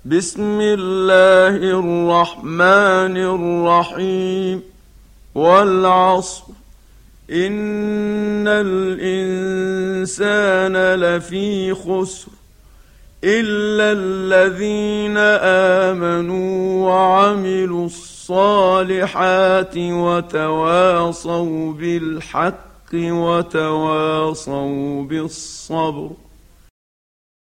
بسم الله الرحمن الرحيم. والعصر إن الإنسان لفي خسر إلا الذين آمنوا وعملوا الصالحات وتواصوا بالحق وتواصوا بالصبر.